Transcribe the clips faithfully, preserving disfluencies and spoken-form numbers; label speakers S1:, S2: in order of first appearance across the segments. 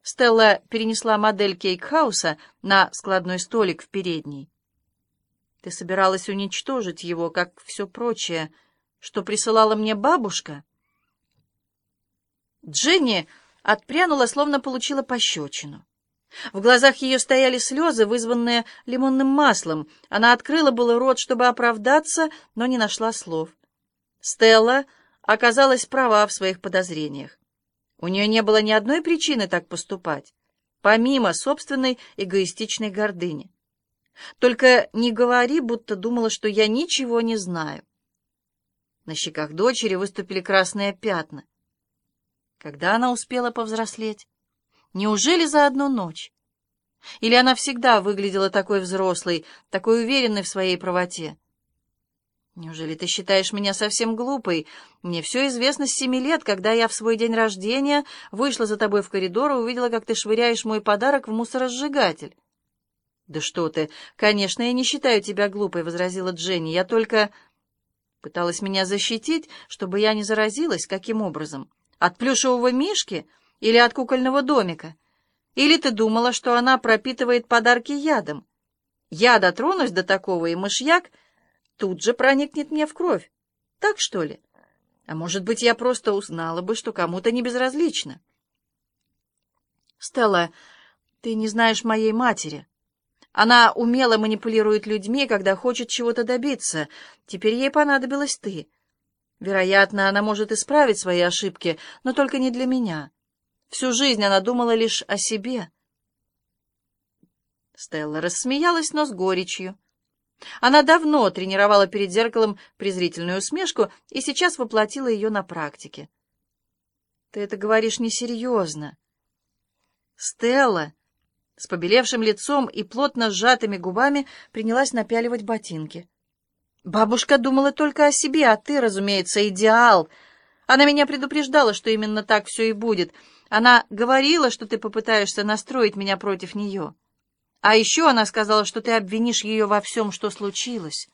S1: Стелла перенесла модель кейк-хауса на складной столик в передней. «Ты собиралась уничтожить его, как все прочее, что присылала мне бабушка?» Дженни отпрянула, словно получила пощечину. В глазах ее стояли слезы, вызванные лимонным маслом. Она открыла было рот, чтобы оправдаться, но не нашла слов. Стелла оказалась права в своих подозрениях. У нее не было ни одной причины так поступать, помимо собственной эгоистичной гордыни. «Только не говори, будто думала, что я ничего не знаю». На щеках дочери выступили красные пятна. Когда она успела повзрослеть? Неужели за одну ночь? Или она всегда выглядела такой взрослой, такой уверенной в своей правоте? Неужели ты считаешь меня совсем глупой? Мне все известно с семи лет, когда я в свой день рождения вышла за тобой в коридор и увидела, как ты швыряешь мой подарок в мусоросжигатель. «Да что ты! Конечно, я не считаю тебя глупой», — возразила Дженни. «Я только пыталась меня защитить, чтобы я не заразилась. Каким образом? От плюшевого мишки или от кукольного домика? Или ты думала, что она пропитывает подарки ядом? Я дотронусь до такого, и мышьяк тут же проникнет мне в кровь. Так, что ли? А может быть, я просто узнала бы, что кому-то не безразлично». «Стелла, ты не знаешь моей матери. Она умело манипулирует людьми, когда хочет чего-то добиться. Теперь ей понадобилась ты. Вероятно, она может исправить свои ошибки, но только не для меня. Всю жизнь она думала лишь о себе». Стелла рассмеялась, но с горечью. Она давно тренировала перед зеркалом презрительную усмешку и сейчас воплотила ее на практике. «Ты это говоришь несерьезно». Стелла с побелевшим лицом и плотно сжатыми губами принялась напяливать ботинки. «Бабушка думала только о себе, а ты, разумеется, идеал. Она меня предупреждала, что именно так все и будет. Она говорила, что ты попытаешься настроить меня против нее. А еще она сказала, что ты обвинишь ее во всем, что случилось».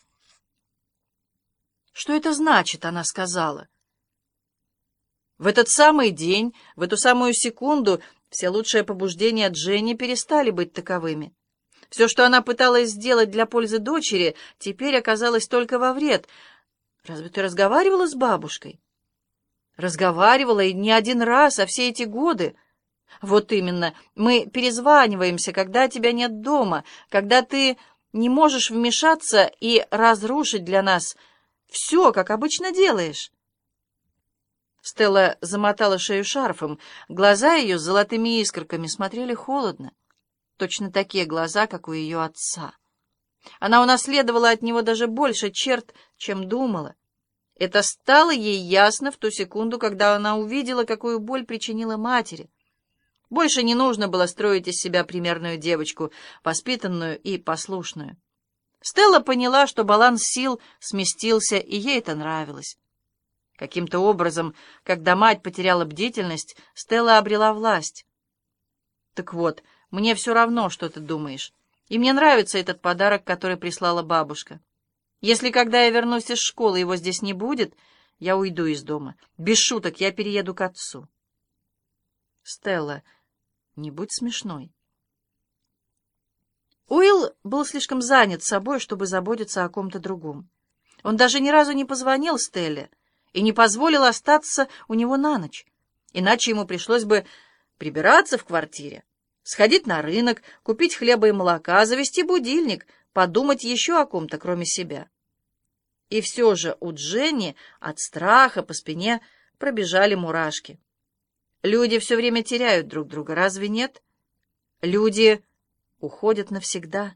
S1: «Что это значит?» — она сказала. В этот самый день, в эту самую секунду все лучшие побуждения Дженни перестали быть таковыми. Все, что она пыталась сделать для пользы дочери, теперь оказалось только во вред. «Разве ты разговаривала с бабушкой?» «Разговаривала, и не один раз, а все эти годы. Вот именно, мы перезваниваемся, когда тебя нет дома, когда ты не можешь вмешаться и разрушить для нас все, как обычно делаешь». Стелла замотала шею шарфом. Глаза ее с золотыми искорками смотрели холодно. Точно такие глаза, как у ее отца. Она унаследовала от него даже больше черт, чем думала. Это стало ей ясно в ту секунду, когда она увидела, какую боль причинила матери. Больше не нужно было строить из себя примерную девочку, воспитанную и послушную. Стелла поняла, что баланс сил сместился, и ей это нравилось. Каким-то образом, когда мать потеряла бдительность, Стелла обрела власть. «Так вот, мне все равно, что ты думаешь, и мне нравится этот подарок, который прислала бабушка. Если, когда я вернусь из школы, его здесь не будет, я уйду из дома. Без шуток, я перееду к отцу». «Стелла, не будь смешной». Уилл был слишком занят собой, чтобы заботиться о ком-то другом. Он даже ни разу не позвонил Стелле и не позволил остаться у него на ночь. Иначе ему пришлось бы прибираться в квартире, сходить на рынок, купить хлеба и молока, завести будильник, подумать еще о ком-то, кроме себя. И все же у Дженни от страха по спине пробежали мурашки. Люди все время теряют друг друга, разве нет? Люди уходят навсегда.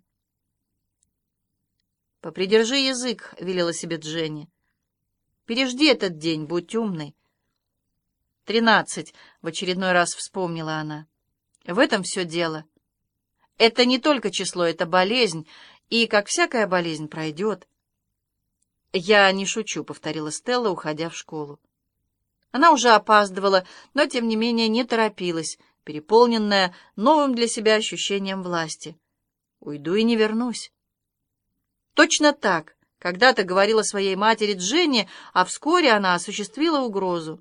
S1: «Попридержи язык», — велела себе Дженни. «Пережди этот день, будь умной». «Тринадцать», — в очередной раз вспомнила она. «В этом все дело. Это не только число, это болезнь, и, как всякая болезнь, пройдет». «Я не шучу», — повторила Стелла, уходя в школу. Она уже опаздывала, но, тем не менее, не торопилась, переполненная новым для себя ощущением власти. «Уйду и не вернусь». Точно так когда-то говорила своей матери Дженни, а вскоре она осуществила угрозу.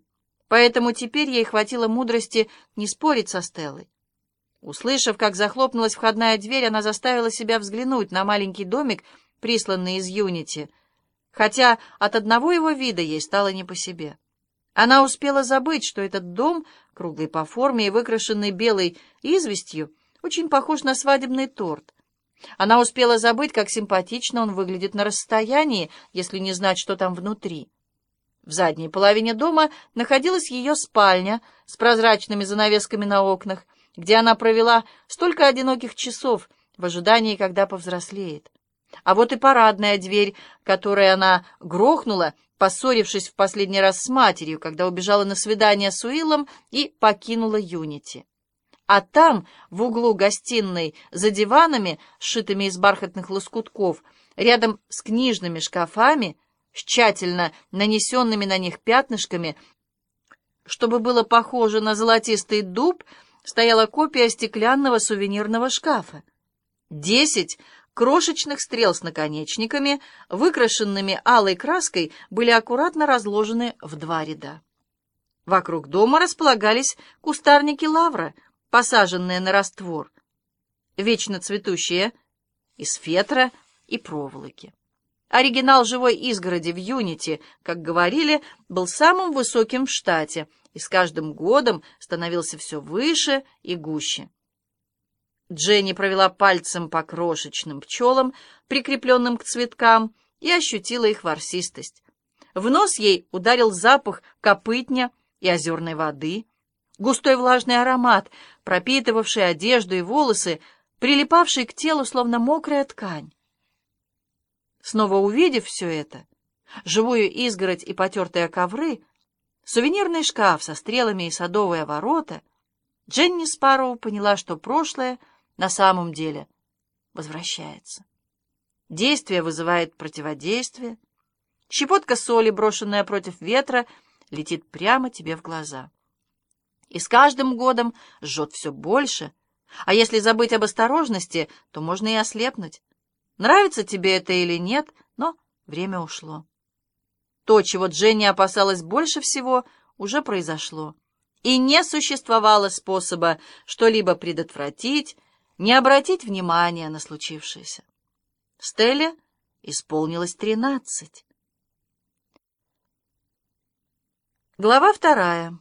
S1: Поэтому теперь ей хватило мудрости не спорить со Стеллой. Услышав, как захлопнулась входная дверь, она заставила себя взглянуть на маленький домик, присланный из Юнити, хотя от одного его вида ей стало не по себе. Она успела забыть, что этот дом, круглый по форме и выкрашенный белой известью, очень похож на свадебный торт. Она успела забыть, как симпатично он выглядит на расстоянии, если не знать, что там внутри. В задней половине дома находилась ее спальня с прозрачными занавесками на окнах, где она провела столько одиноких часов в ожидании, когда повзрослеет. А вот и парадная дверь, которой она грохнула, поссорившись в последний раз с матерью, когда убежала на свидание с Уиллом и покинула Юнити. А там, в углу гостиной, за диванами, сшитыми из бархатных лоскутков, рядом с книжными шкафами, с тщательно нанесенными на них пятнышками, чтобы было похоже на золотистый дуб, стояла копия стеклянного сувенирного шкафа. Десять крошечных стрел с наконечниками, выкрашенными алой краской, были аккуратно разложены в два ряда. Вокруг дома располагались кустарники лавра, посаженные на раствор, вечно цветущие, из фетра и проволоки. Оригинал живой изгороди в Юнити, как говорили, был самым высоким в штате и с каждым годом становился все выше и гуще. Дженни провела пальцем по крошечным пчелам, прикрепленным к цветкам, и ощутила их ворсистость. В нос ей ударил запах копытня и озерной воды, густой влажный аромат, пропитывавший одежду и волосы, прилипавший к телу, словно мокрая ткань. Снова увидев все это, живую изгородь и потертые ковры, сувенирный шкаф со стрелами и садовые ворота, Дженни Спарроу поняла, что прошлое на самом деле возвращается. Действие вызывает противодействие. Щепотка соли, брошенная против ветра, летит прямо тебе в глаза. И с каждым годом жжет все больше, а если забыть об осторожности, то можно и ослепнуть. Нравится тебе это или нет, но время ушло. То, чего Дженни опасалась больше всего, уже произошло. И не существовало способа что-либо предотвратить, не обратить внимания на случившееся. Стелле исполнилось тринадцать. Глава вторая.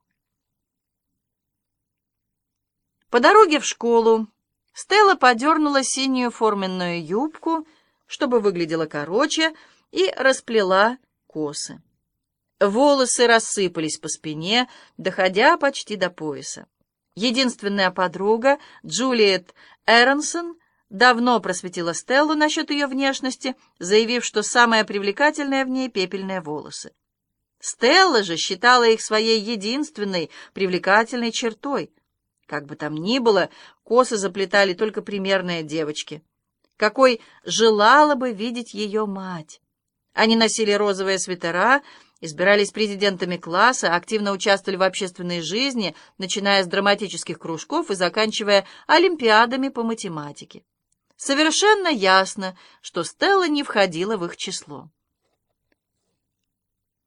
S1: По дороге в школу Стелла подернула синюю форменную юбку, чтобы выглядела короче, и расплела косы. Волосы рассыпались по спине, доходя почти до пояса. Единственная подруга, Джулиет Эронсон, давно просветила Стеллу насчет ее внешности, заявив, что самое привлекательное в ней — пепельные волосы. Стелла же считала их своей единственной привлекательной чертой. Как бы там ни было, косы заплетали только примерные девочки, какой желала бы видеть ее мать. Они носили розовые свитера, избирались президентами класса, активно участвовали в общественной жизни, начиная с драматических кружков и заканчивая олимпиадами по математике. Совершенно ясно, что Стелла не входила в их число.